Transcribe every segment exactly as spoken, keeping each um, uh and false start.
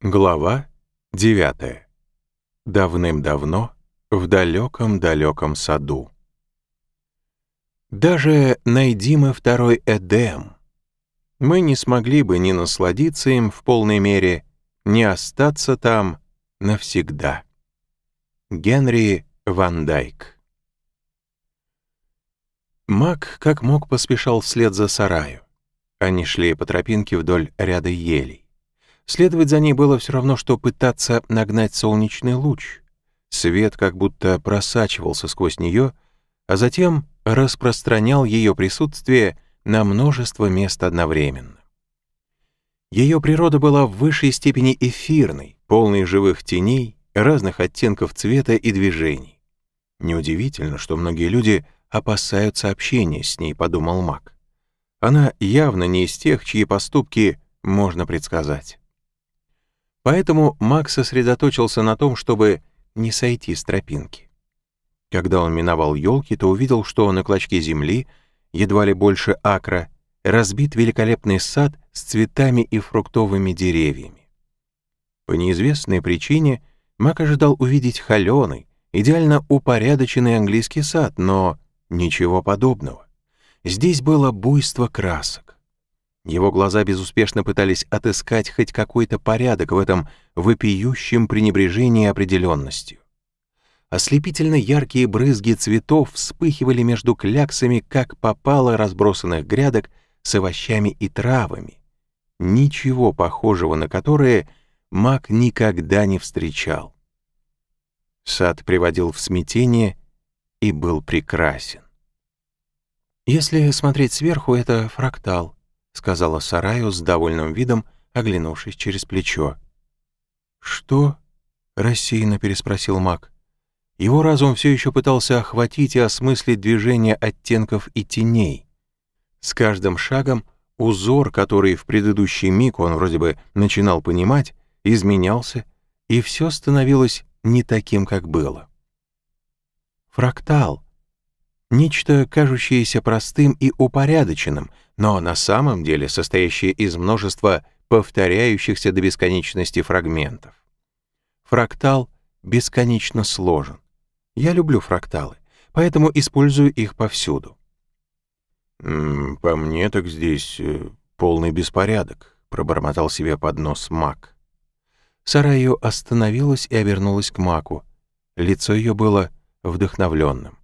Глава девятая. Давным-давно в далеком-далеком саду. Даже найди мы второй Эдем, мы не смогли бы ни насладиться им в полной мере, ни остаться там навсегда. Генри Ван Дайк. Мак как мог поспешал вслед за Сараю. Они шли по тропинке вдоль ряда елей. Следовать за ней было все равно, что пытаться нагнать солнечный луч. Свет как будто просачивался сквозь нее, а затем распространял ее присутствие на множество мест одновременно. Ее природа была в высшей степени эфирной, полной живых теней, разных оттенков цвета и движений. Неудивительно, что многие люди опасаются общения с ней, подумал Мак. Она явно не из тех, чьи поступки можно предсказать. Поэтому Мак сосредоточился на том, чтобы не сойти с тропинки. Когда он миновал елки, то увидел, что на клочке земли, едва ли больше акра, разбит великолепный сад с цветами и фруктовыми деревьями. По неизвестной причине Мак ожидал увидеть холеный, идеально упорядоченный английский сад, но ничего подобного. Здесь было буйство красок. Его глаза безуспешно пытались отыскать хоть какой-то порядок в этом вопиющем пренебрежении определенностью. Ослепительно яркие брызги цветов вспыхивали между кляксами, как попало разбросанных грядок с овощами и травами, ничего похожего на которые Мак никогда не встречал. Сад приводил в смятение и был прекрасен. Если смотреть сверху, это фрактал, — сказала Сараю с довольным видом, оглянувшись через плечо. «Что?» — рассеянно переспросил Мак. Его разум все еще пытался охватить и осмыслить движение оттенков и теней. С каждым шагом узор, который в предыдущий миг он вроде бы начинал понимать, изменялся, и все становилось не таким, как было. Фрактал. Нечто, кажущееся простым и упорядоченным, но на самом деле состоящее из множества повторяющихся до бесконечности фрагментов. Фрактал бесконечно сложен. Я люблю фракталы, поэтому использую их повсюду. «М-м, «По мне так здесь э, полный беспорядок», — пробормотал себе под нос Мак. Сараю остановилась и обернулась к Маку. Лицо ее было вдохновленным.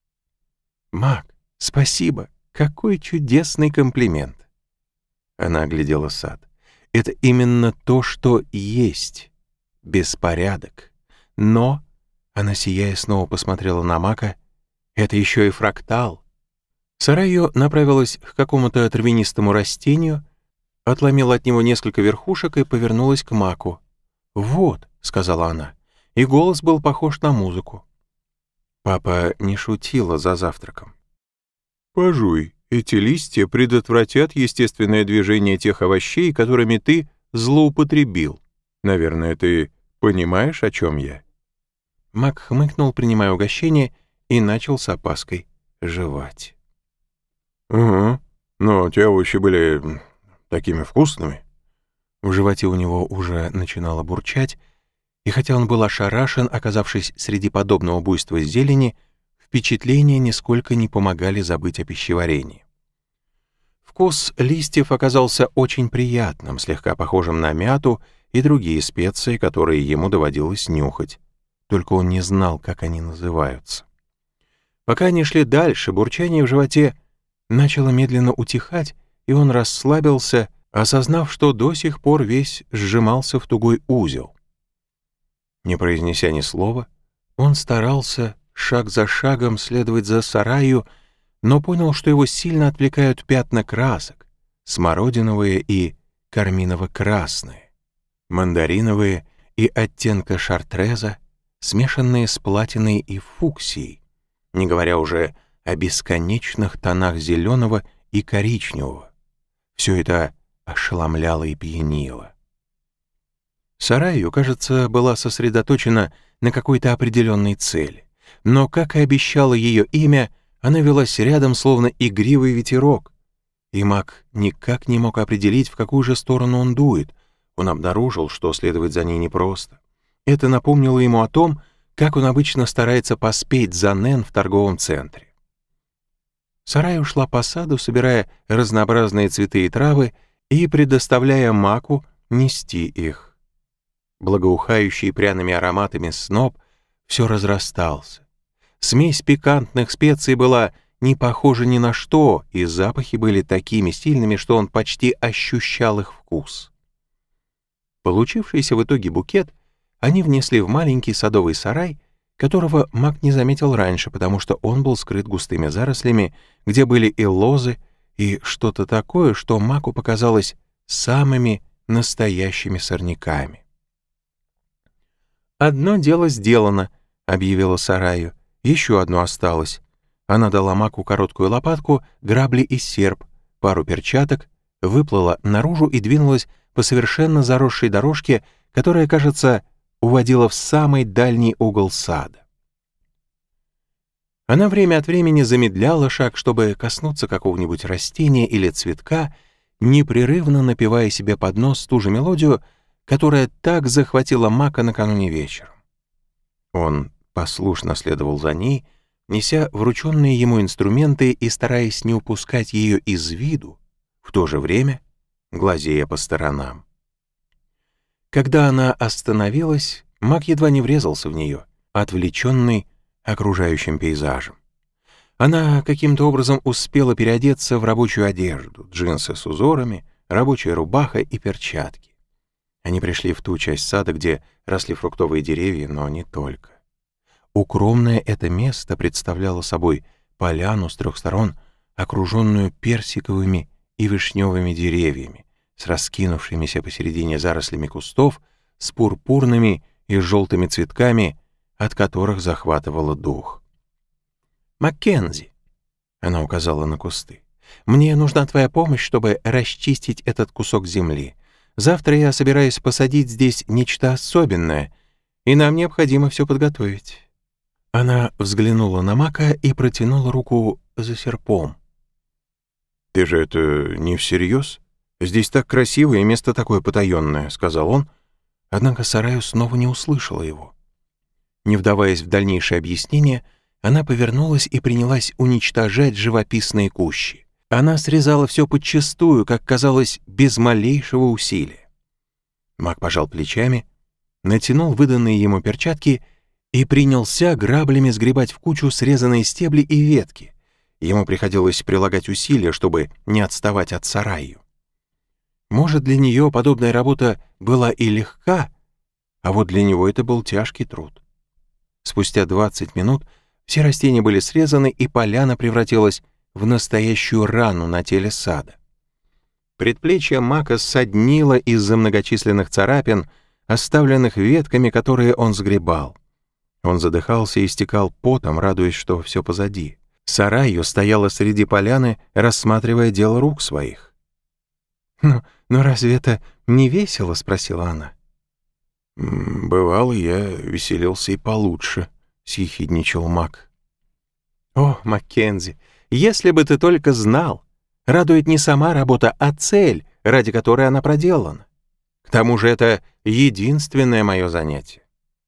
«Мак, спасибо! Какой чудесный комплимент!» Она оглядела сад. «Это именно то, что есть. Беспорядок. Но...» Она, сияя, снова посмотрела на Мака. «Это еще и фрактал». Сараю направилась к какому-то травянистому растению, отломила от него несколько верхушек и повернулась к Маку. «Вот», — сказала она, и голос был похож на музыку. Папа не шутила за завтраком. «Пожуй, эти листья предотвратят естественное движение тех овощей, которыми ты злоупотребил. Наверное, ты понимаешь, о чем я?» Мак хмыкнул, принимая угощение, и начал с опаской жевать. «Угу, но те овощи были такими вкусными». В животе у него уже начинало бурчать, и хотя он был ошарашен, оказавшись среди подобного буйства зелени, впечатления нисколько не помогали забыть о пищеварении. Вкус листьев оказался очень приятным, слегка похожим на мяту и другие специи, которые ему доводилось нюхать. Только он не знал, как они называются. Пока они шли дальше, бурчание в животе начало медленно утихать, и он расслабился, осознав, что до сих пор весь сжимался в тугой узел. Не произнеся ни слова, он старался шаг за шагом следовать за Сараю, но понял, что его сильно отвлекают пятна красок, смородиновые и карминово-красные, мандариновые и оттенка шартреза, смешанные с платиной и фуксией, не говоря уже о бесконечных тонах зеленого и коричневого. Все это ошеломляло и пьянило. Сараю, кажется, была сосредоточена на какой-то определенной цели, но, как и обещало ее имя, она велась рядом, словно игривый ветерок, и Мак никак не мог определить, в какую же сторону он дует. Он обнаружил, что следовать за ней непросто. Это напомнило ему о том, как он обычно старается поспеть за Нэн в торговом центре. Сарай ушла по саду, собирая разнообразные цветы и травы и предоставляя Маку нести их. Благоухающий пряными ароматами сноп все разрастался. Смесь пикантных специй была не похожа ни на что, и запахи были такими сильными, что он почти ощущал их вкус. Получившийся в итоге букет они внесли в маленький садовый сарай, которого Мак не заметил раньше, потому что он был скрыт густыми зарослями, где были и лозы, и что-то такое, что Маку показалось самыми настоящими сорняками. «Одно дело сделано», — объявила Сараю. «Еще одно осталось». Она дала Маку короткую лопатку, грабли и серп, пару перчаток, выплыла наружу и двинулась по совершенно заросшей дорожке, которая, кажется, уводила в самый дальний угол сада. Она время от времени замедляла шаг, чтобы коснуться какого-нибудь растения или цветка, непрерывно напевая себе под нос ту же мелодию, которая так захватила Мака накануне вечером. Он послушно следовал за ней, неся врученные ему инструменты и стараясь не упускать ее из виду, в то же время глазея по сторонам. Когда она остановилась, Мак едва не врезался в нее, отвлеченный окружающим пейзажем. Она каким-то образом успела переодеться в рабочую одежду, джинсы с узорами, рабочая рубаха и перчатки. Они пришли в ту часть сада, где росли фруктовые деревья, но не только. Укромное это место представляло собой поляну с трех сторон, окруженную персиковыми и вишневыми деревьями, с раскинувшимися посередине зарослями кустов, с пурпурными и желтыми цветками, от которых захватывало дух. «Маккензи», — она указала на кусты, — «мне нужна твоя помощь, чтобы расчистить этот кусок земли. Завтра я собираюсь посадить здесь нечто особенное, и нам необходимо все подготовить». Она взглянула на Мака и протянула руку за серпом. «Ты же это не всерьез? Здесь так красиво и место такое потаенное», — сказал он, однако Сараю снова не услышала его. Не вдаваясь в дальнейшее объяснение, она повернулась и принялась уничтожать живописные кущи. Она срезала все подчистую, как казалось, без малейшего усилия. Мак пожал плечами, натянул выданные ему перчатки и принялся граблями сгребать в кучу срезанные стебли и ветки. Ему приходилось прилагать усилия, чтобы не отставать от Сараю. Может, для нее подобная работа была и легка, а вот для него это был тяжкий труд. Спустя двадцать минут все растения были срезаны, и поляна превратилась в настоящую рану на теле сада. Предплечье Мака ссаднило из-за многочисленных царапин, оставленных ветками, которые он сгребал. Он задыхался и истекал потом, радуясь, что все позади. Сараю стояла среди поляны, рассматривая дело рук своих. «Ну, но разве это не весело?» — спросила она. «Бывало, я веселился и получше», — съехидничал Мак. «О, Маккензи, если бы ты только знал! Радует не сама работа, а цель, ради которой она проделана. К тому же это единственное мое занятие».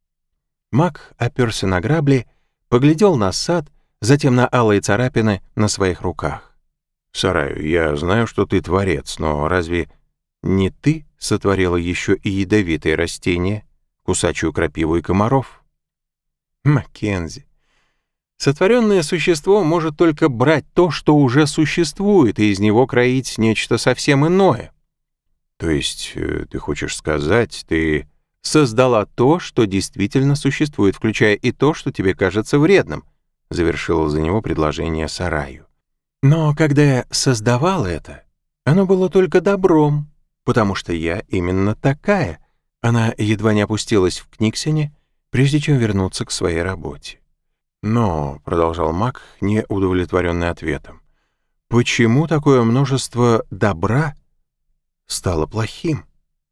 Мак оперся на грабли, поглядел на сад, затем на алые царапины на своих руках. «Сараю, я знаю, что ты творец, но разве не ты сотворила еще и ядовитые растения, кусачую крапиву и комаров?» «Маккензи, сотворенное существо может только брать то, что уже существует, и из него кроить нечто совсем иное». «То есть, ты хочешь сказать, ты создала то, что действительно существует, включая и то, что тебе кажется вредным», — завершила за него предложение Сараю. «Но когда я создавала это, оно было только добром, потому что я именно такая». Она едва не опустилась в Книксене, прежде чем вернуться к своей работе. «Но», — продолжал Мак, неудовлетворенный ответом, «почему такое множество добра стало плохим?»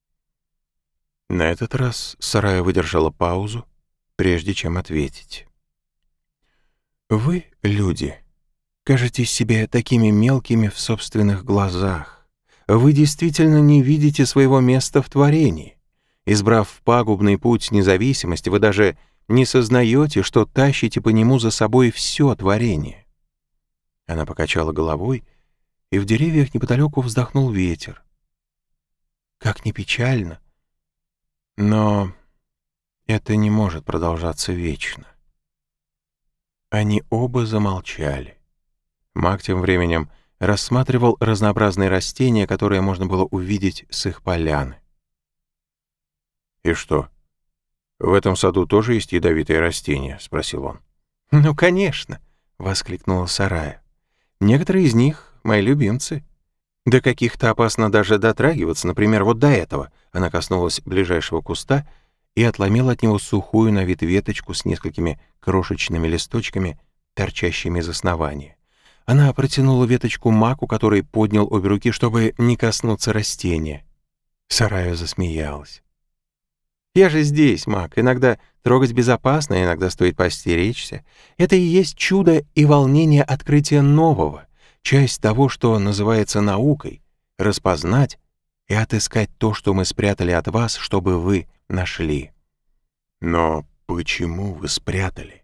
На этот раз Сарая выдержала паузу, прежде чем ответить. «Вы, люди, кажетесь себе такими мелкими в собственных глазах. вы действительно не видите своего места в творении. Избрав пагубный путь независимости, вы даже не сознаете, что тащите по нему за собой все творение». Она покачала головой, и в деревьях неподалеку вздохнул ветер. «Как ни печально, но это не может продолжаться вечно». Они оба замолчали. Маг тем временем рассматривал разнообразные растения, которые можно было увидеть с их поляны. «И что, в этом саду тоже есть ядовитые растения?» — спросил он. «Ну, конечно!» — воскликнула Сарая. «Некоторые из них — мои любимцы. До каких-то опасно даже дотрагиваться, например, вот до этого». Она коснулась ближайшего куста и отломила от него сухую на вид веточку с несколькими крошечными листочками, торчащими из основания. Она протянула веточку Маку, который поднял обе руки, чтобы не коснуться растения. Сарая засмеялась. «Я же здесь, Мак. Иногда трогать безопасно, иногда стоит постеречься. Это и есть чудо и волнение открытия нового, часть того, что называется наукой, распознать и отыскать то, что мы спрятали от вас, чтобы вы нашли». «Но почему вы спрятали?»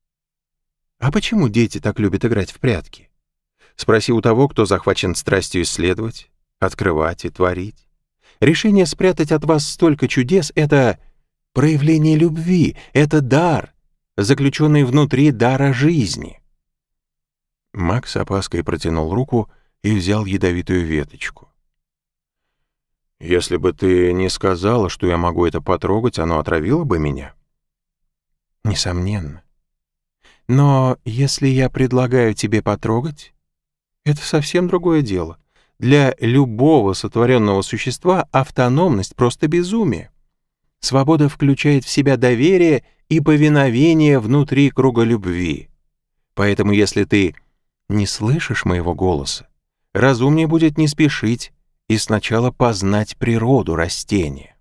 «А почему дети так любят играть в прятки? Спроси у того, кто захвачен страстью исследовать, открывать и творить. Решение спрятать от вас столько чудес — это проявление любви, это дар, заключенный внутри дара жизни». Мак с опаской протянул руку и взял ядовитую веточку. «Если бы ты не сказала, что я могу это потрогать, оно отравило бы меня?» «Несомненно. Но если я предлагаю тебе потрогать, это совсем другое дело. Для любого сотворенного существа автономность — просто безумие. Свобода включает в себя доверие и повиновение внутри круга любви. Поэтому если ты не слышишь моего голоса, разумнее будет не спешить и сначала познать природу растения».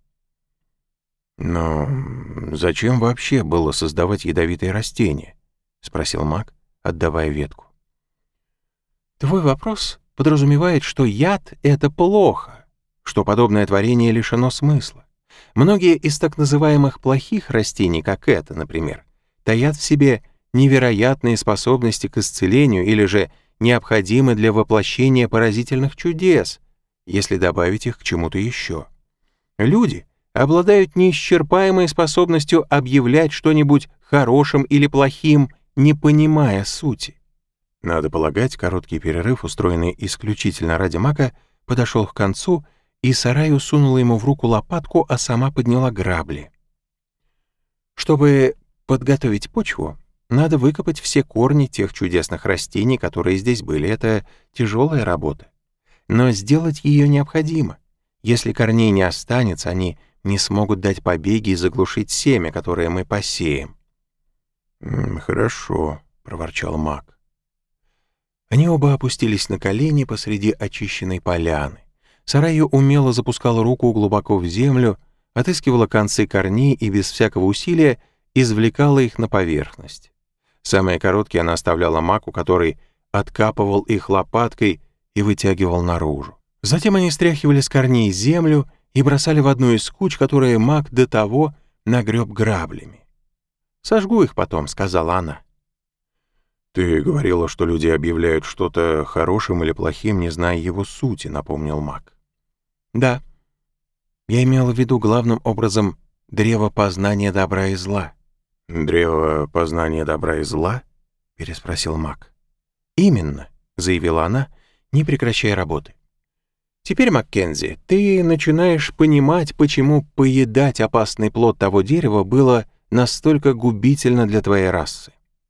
«Но зачем вообще было создавать ядовитые растения?» — спросил Мак, отдавая ветку. «Твой вопрос подразумевает, что яд — это плохо, что подобное творение лишено смысла. Многие из так называемых плохих растений, как это, например, таят в себе невероятные способности к исцелению или же необходимы для воплощения поразительных чудес, если добавить их к чему-то еще. Люди обладают неисчерпаемой способностью объявлять что-нибудь хорошим или плохим, не понимая сути». Надо полагать, короткий перерыв, устроенный исключительно ради Мака, подошел к концу, и Сарая сунула ему в руку лопатку, а сама подняла грабли. «Чтобы подготовить почву, надо выкопать все корни тех чудесных растений, которые здесь были. Это тяжелая работа. Но сделать ее необходимо. Если корней не останется, они не смогут дать побеги и заглушить семя, которое мы посеем». «Хорошо», — проворчал Мак. Они оба опустились на колени посреди очищенной поляны. Сарая умело запускала руку глубоко в землю, отыскивала концы корней и без всякого усилия извлекала их на поверхность. Самые короткие она оставляла Маку, который откапывал их лопаткой и вытягивал наружу. Затем они стряхивали с корней землю и бросали в одну из куч, которые Мак до того нагреб граблями. «Сожгу их потом», — сказала она. «Ты говорила, что люди объявляют что-то хорошим или плохим, не зная его сути», — напомнил Мак. «Да. Я имела в виду главным образом древо познания добра и зла». «Древо познания добра и зла?» — переспросил Мак. «Именно», — заявила она, не прекращая работы. «Теперь, Маккензи, ты начинаешь понимать, почему поедать опасный плод того дерева было настолько губительно для твоей расы».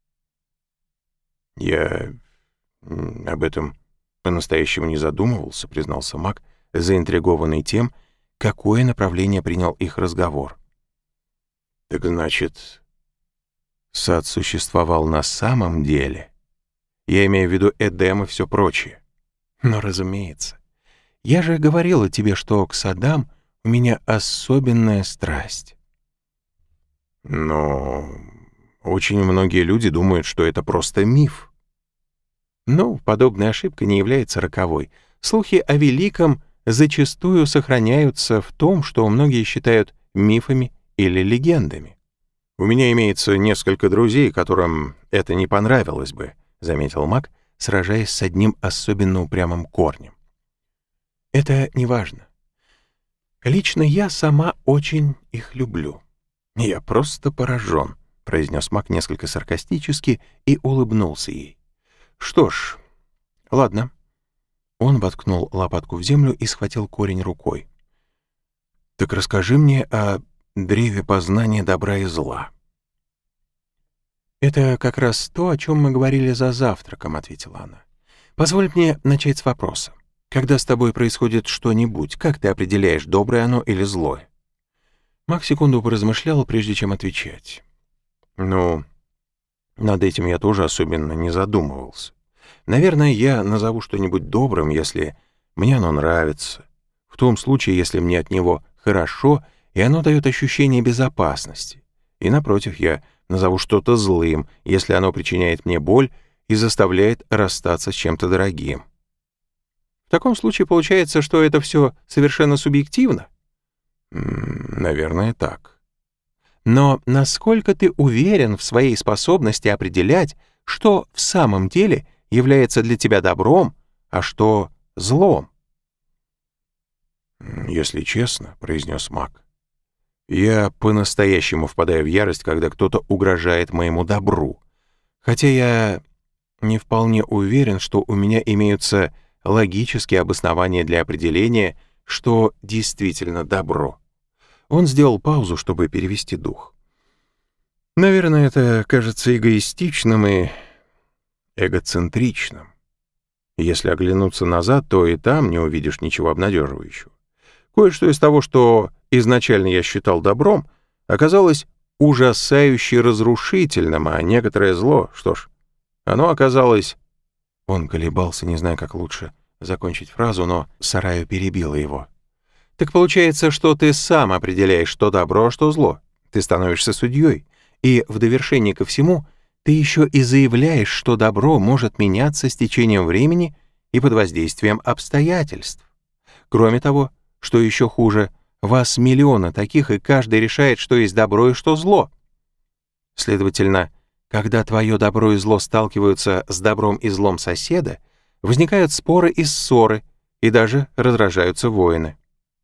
«Я об этом по-настоящему не задумывался», — признался Мак, заинтригованный тем, какое направление принял их разговор. «Так значит, сад существовал на самом деле? Я имею в виду Эдем и все прочее». «Но, разумеется. Я же говорила тебе, что к садам у меня особенная страсть». «Но очень многие люди думают, что это просто миф». «Ну, подобная ошибка не является роковой. Слухи о великом зачастую сохраняются в том, что многие считают мифами или легендами. «У меня имеется несколько друзей, которым это не понравилось бы», — заметил Мак, сражаясь с одним особенно упрямым корнем. «Это не важно. Лично я сама очень их люблю. Я просто поражен», — произнес Мак несколько саркастически и улыбнулся ей. «Что ж, ладно». Он воткнул лопатку в землю и схватил корень рукой. «Так расскажи мне о древе познания добра и зла». «Это как раз то, о чем мы говорили за завтраком», — ответила она. «Позволь мне начать с вопроса. Когда с тобой происходит что-нибудь, как ты определяешь, доброе оно или злое?» Мак секунду поразмышлял, прежде чем отвечать. «Ну, над этим я тоже особенно не задумывался. Наверное, я назову что-нибудь добрым, если мне оно нравится. В том случае, если мне от него хорошо, и оно дает ощущение безопасности. И, напротив, я назову что-то злым, если оно причиняет мне боль и заставляет расстаться с чем-то дорогим. В таком случае получается, что это все совершенно субъективно?» «Наверное, так». «Но насколько ты уверен в своей способности определять, что в самом деле является для тебя добром, а что злом?» «Если честно, — произнес Мак, — я по-настоящему впадаю в ярость, когда кто-то угрожает моему добру, хотя я не вполне уверен, что у меня имеются логические обоснования для определения, что действительно добро». Он сделал паузу, чтобы перевести дух. «Наверное, это кажется эгоистичным и эгоцентричным. Если оглянуться назад, то и там не увидишь ничего обнадеживающего. Кое-что из того, что изначально я считал добром, оказалось ужасающе разрушительным, а некоторое зло, что ж, оно оказалось...» Он колебался, не зная, как лучше закончить фразу, но Сараю перебила его. «Так получается, что ты сам определяешь, что добро, а что зло. Ты становишься судьей, и в довершение ко всему ты еще и заявляешь, что добро может меняться с течением времени и под воздействием обстоятельств. Кроме того, что еще хуже, вас миллионы таких, и каждый решает, что есть добро и что зло. Следовательно, когда твое добро и зло сталкиваются с добром и злом соседа, возникают споры и ссоры, и даже разражаются войны».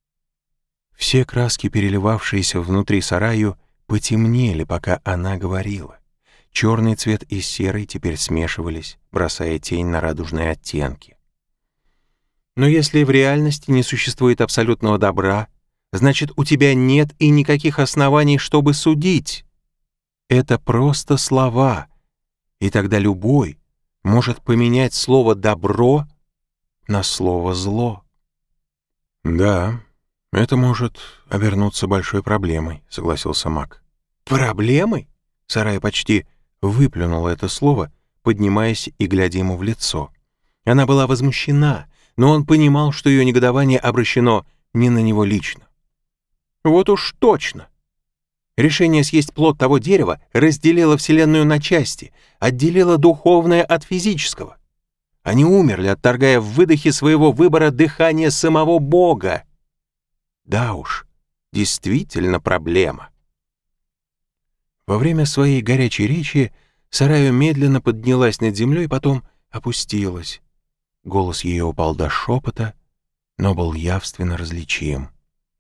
Все краски, переливавшиеся внутри Сараю, потемнели, пока она говорила. Черный цвет и серый теперь смешивались, бросая тень на радужные оттенки. «Но если в реальности не существует абсолютного добра, значит, у тебя нет и никаких оснований, чтобы судить. Это просто слова, и тогда любой может поменять слово «добро» на слово «зло». «Да, это может обернуться большой проблемой», — согласился Мак. «Проблемой?» — Сарая почти выплюнула это слово, поднимаясь и глядя ему в лицо. Она была возмущена, но он понимал, что ее негодование обращено не на него лично. «Вот уж точно! Решение съесть плод того дерева разделило Вселенную на части, отделило духовное от физического. Они умерли, отторгая в выдохе своего выбора дыхание самого Бога. Да уж, действительно проблема». Во время своей горячей речи Сараю медленно поднялась над землей, потом опустилась. Голос ее упал до шепота, но был явственно различим.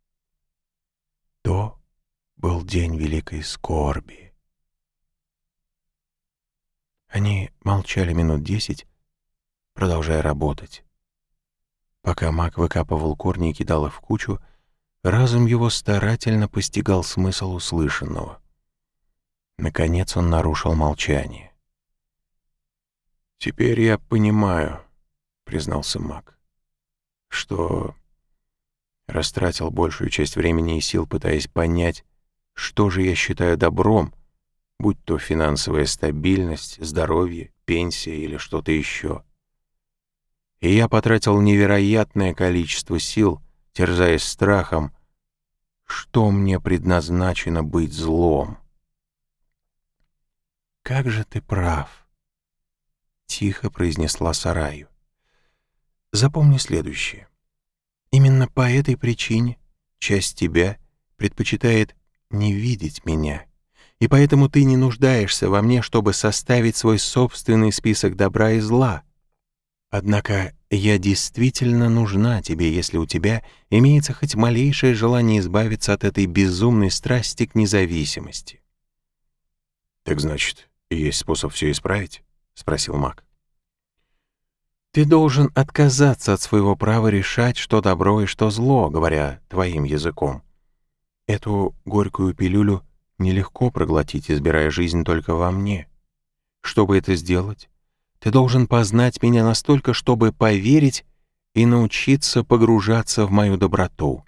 То был день великой скорби. Они молчали минут десять, продолжая работать. Пока Мак выкапывал корни и кидал их в кучу, разум его старательно постигал смысл услышанного. Наконец он нарушил молчание. «Теперь я понимаю», — признался Мак, «что растратил большую часть времени и сил, пытаясь понять, что же я считаю добром, будь то финансовая стабильность, здоровье, пенсия или что-то еще. И я потратил невероятное количество сил, терзаясь страхом, что мне предназначено быть злом». «Как же ты прав», — тихо произнесла Сараю. «Запомни следующее. Именно по этой причине часть тебя предпочитает не видеть меня, и поэтому ты не нуждаешься во мне, чтобы составить свой собственный список добра и зла. Однако я действительно нужна тебе, если у тебя имеется хоть малейшее желание избавиться от этой безумной страсти к независимости». «Так значит, есть способ все исправить?» — спросил маг. «Ты должен отказаться от своего права решать, что добро и что зло, говоря твоим языком. Эту горькую пилюлю нелегко проглотить, избирая жизнь только во мне. Чтобы это сделать, ты должен познать меня настолько, чтобы поверить и научиться погружаться в мою доброту».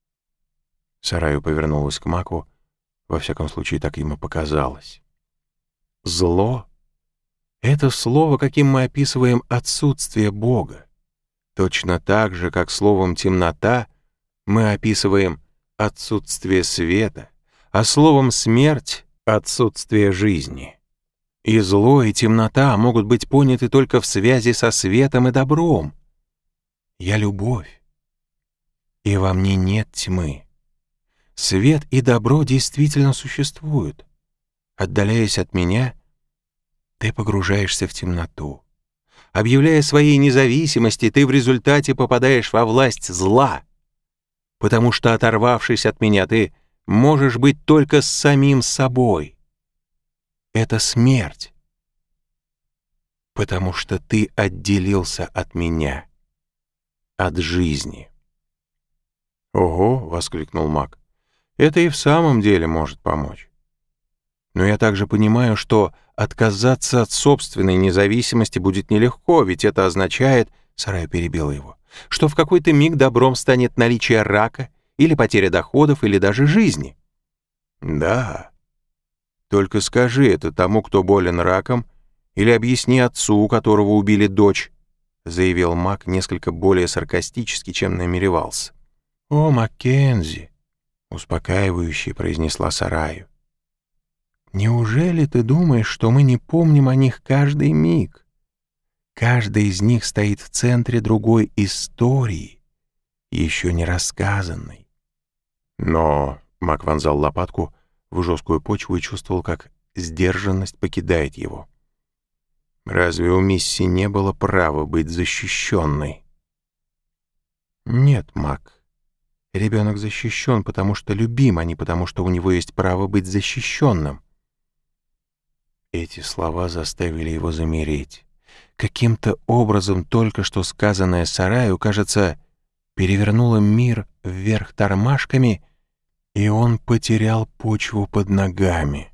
Сараю повернулась к маку, во всяком случае так ему показалось. «Зло — это слово, каким мы описываем отсутствие Бога, точно так же, как словом «темнота» мы описываем отсутствие света, а словом «смерть» — отсутствие жизни. И зло, и темнота могут быть поняты только в связи со светом и добром. Я — любовь, и во мне нет тьмы. Свет и добро действительно существуют. Отдаляясь от меня, ты погружаешься в темноту. Объявляя своей независимости, ты в результате попадаешь во власть зла, потому что, оторвавшись от меня, ты можешь быть только с самим собой. Это смерть, потому что ты отделился от меня, от жизни». «Ого!» — воскликнул маг. «Это и в самом деле может помочь. Но я также понимаю, что отказаться от собственной независимости будет нелегко, ведь это означает, — Сараю перебила его, — что в какой-то миг добром станет наличие рака или потеря доходов, или даже жизни». «Да. Только скажи это тому, кто болен раком, или объясни отцу, у которого убили дочь», — заявил маг несколько более саркастически, чем намеревался. «О, Маккензи», — успокаивающе произнесла Сараю, «неужели ты думаешь, что мы не помним о них каждый миг? Каждый из них стоит в центре другой истории, еще не рассказанной». «Но...» — маг вонзал лопатку в жесткую почву и чувствовал, как сдержанность покидает его. «Разве у Мисси не было права быть защищенной?» «Нет, маг. Ребенок защищен, потому что любим, а не потому что у него есть право быть защищенным». Эти слова заставили его замереть. Каким-то образом только что сказанное Сараю, кажется, перевернуло мир вверх тормашками, и он потерял почву под ногами.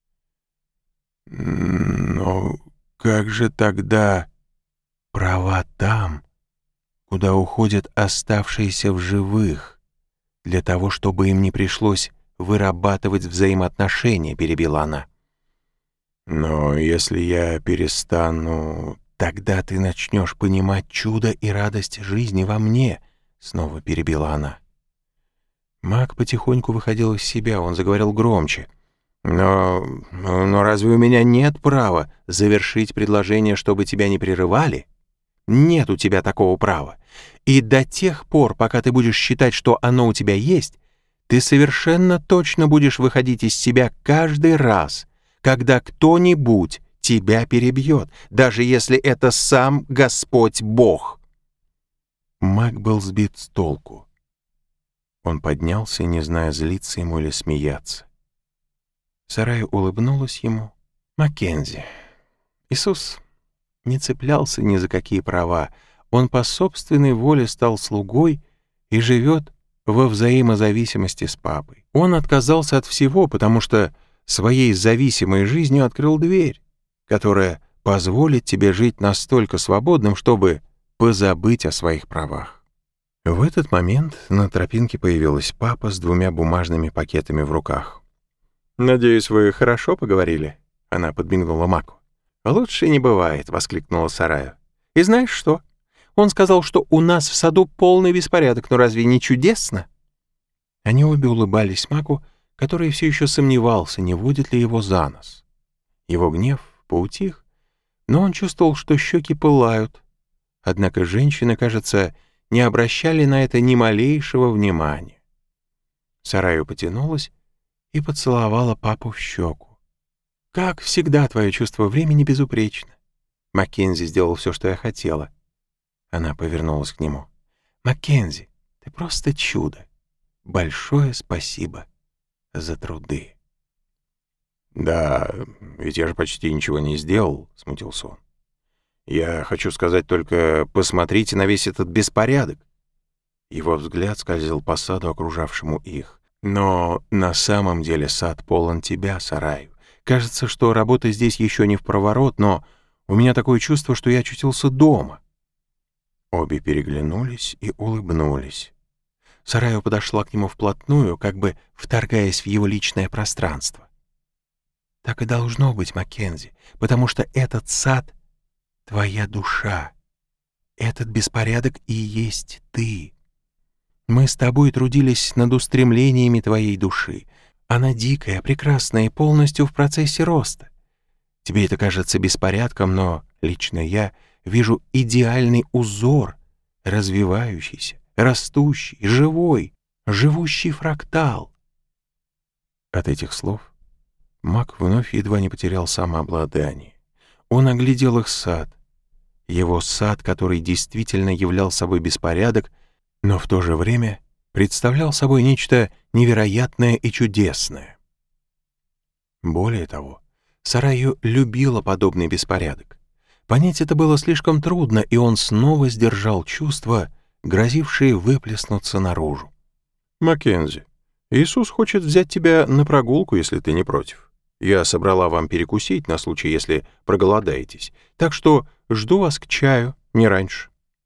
«Но как же тогда права там, куда уходят оставшиеся в живых, для того, чтобы им не пришлось вырабатывать взаимоотношения?» — перебила она. «Но если я перестану, тогда ты начнешь понимать чудо и радость жизни во мне», — снова перебила она. Маг потихоньку выходил из себя, он заговорил громче. «Но, но разве у меня нет права завершить предложение, чтобы тебя не прерывали? Нет у тебя такого права. И до тех пор, пока ты будешь считать, что оно у тебя есть, ты совершенно точно будешь выходить из себя каждый раз, когда кто-нибудь тебя перебьет, даже если это сам Господь Бог». Маг был сбит с толку. Он поднялся, не зная, злиться ему или смеяться. Сарая улыбнулась ему. «Маккензи, Иисус не цеплялся ни за какие права. Он по собственной воле стал слугой и живет во взаимозависимости с папой. Он отказался от всего, потому что своей зависимой жизнью открыл дверь, которая позволит тебе жить настолько свободным, чтобы позабыть о своих правах». В этот момент на тропинке появилась папа с двумя бумажными пакетами в руках. «Надеюсь, вы хорошо поговорили?» Она подмигнула Маку. «Лучше не бывает», — воскликнула Сарая. «И знаешь что? Он сказал, что у нас в саду полный беспорядок, но разве не чудесно?» Они обе улыбались Маку, который все еще сомневался, не водит ли его за нос. Его гнев поутих, но он чувствовал, что щеки пылают. Однако женщины, кажется, не обращали на это ни малейшего внимания. Сараю потянулась и поцеловала папу в щеку. «Как всегда, твое чувство времени безупречно. Маккензи сделал все, что я хотела». Она повернулась к нему. «Маккензи, ты просто чудо. Большое спасибо за труды». «Да, ведь я же почти ничего не сделал», — смутился он. «Я хочу сказать только, посмотрите на весь этот беспорядок». Его взгляд скользил по саду, окружавшему их. «Но на самом деле сад полон тебя, Сараю. Кажется, что работа здесь еще не впроворот, но у меня такое чувство, что я очутился дома». Обе переглянулись и улыбнулись. Сараю подошла к нему вплотную, как бы вторгаясь в его личное пространство. «Так и должно быть, Маккензи, потому что этот сад — твоя душа. Этот беспорядок и есть ты. Мы с тобой трудились над устремлениями твоей души. Она дикая, прекрасная и полностью в процессе роста. Тебе это кажется беспорядком, но лично я вижу идеальный узор, развивающийся, растущий, живой, живущий фрактал». От этих слов Мак вновь едва не потерял самообладание. Он оглядел их сад. Его сад, который действительно являл собой беспорядок, но в то же время представлял собой нечто невероятное и чудесное. Более того, Сараю любила подобный беспорядок. Понять это было слишком трудно, и он снова сдержал чувства, грозившие выплеснуться наружу. «Маккензи, Иисус хочет взять тебя на прогулку, если ты не против. Я собрала вам перекусить на случай, если проголодаетесь, так что жду вас к чаю, не раньше».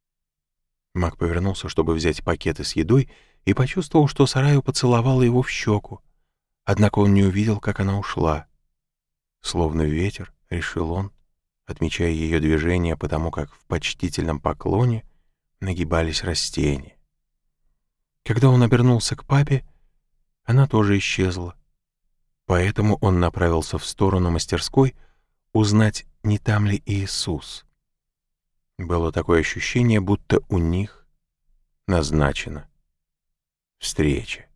Мак повернулся, чтобы взять пакеты с едой, и почувствовал, что Сараю поцеловала его в щеку. Однако он не увидел, как она ушла. Словно ветер, решил он, отмечая ее движение, потому как в почтительном поклоне нагибались растения. Когда он обернулся к папе, она тоже исчезла. Поэтому он направился в сторону мастерской узнать, не там ли Иисус. Было такое ощущение, будто у них назначена встреча.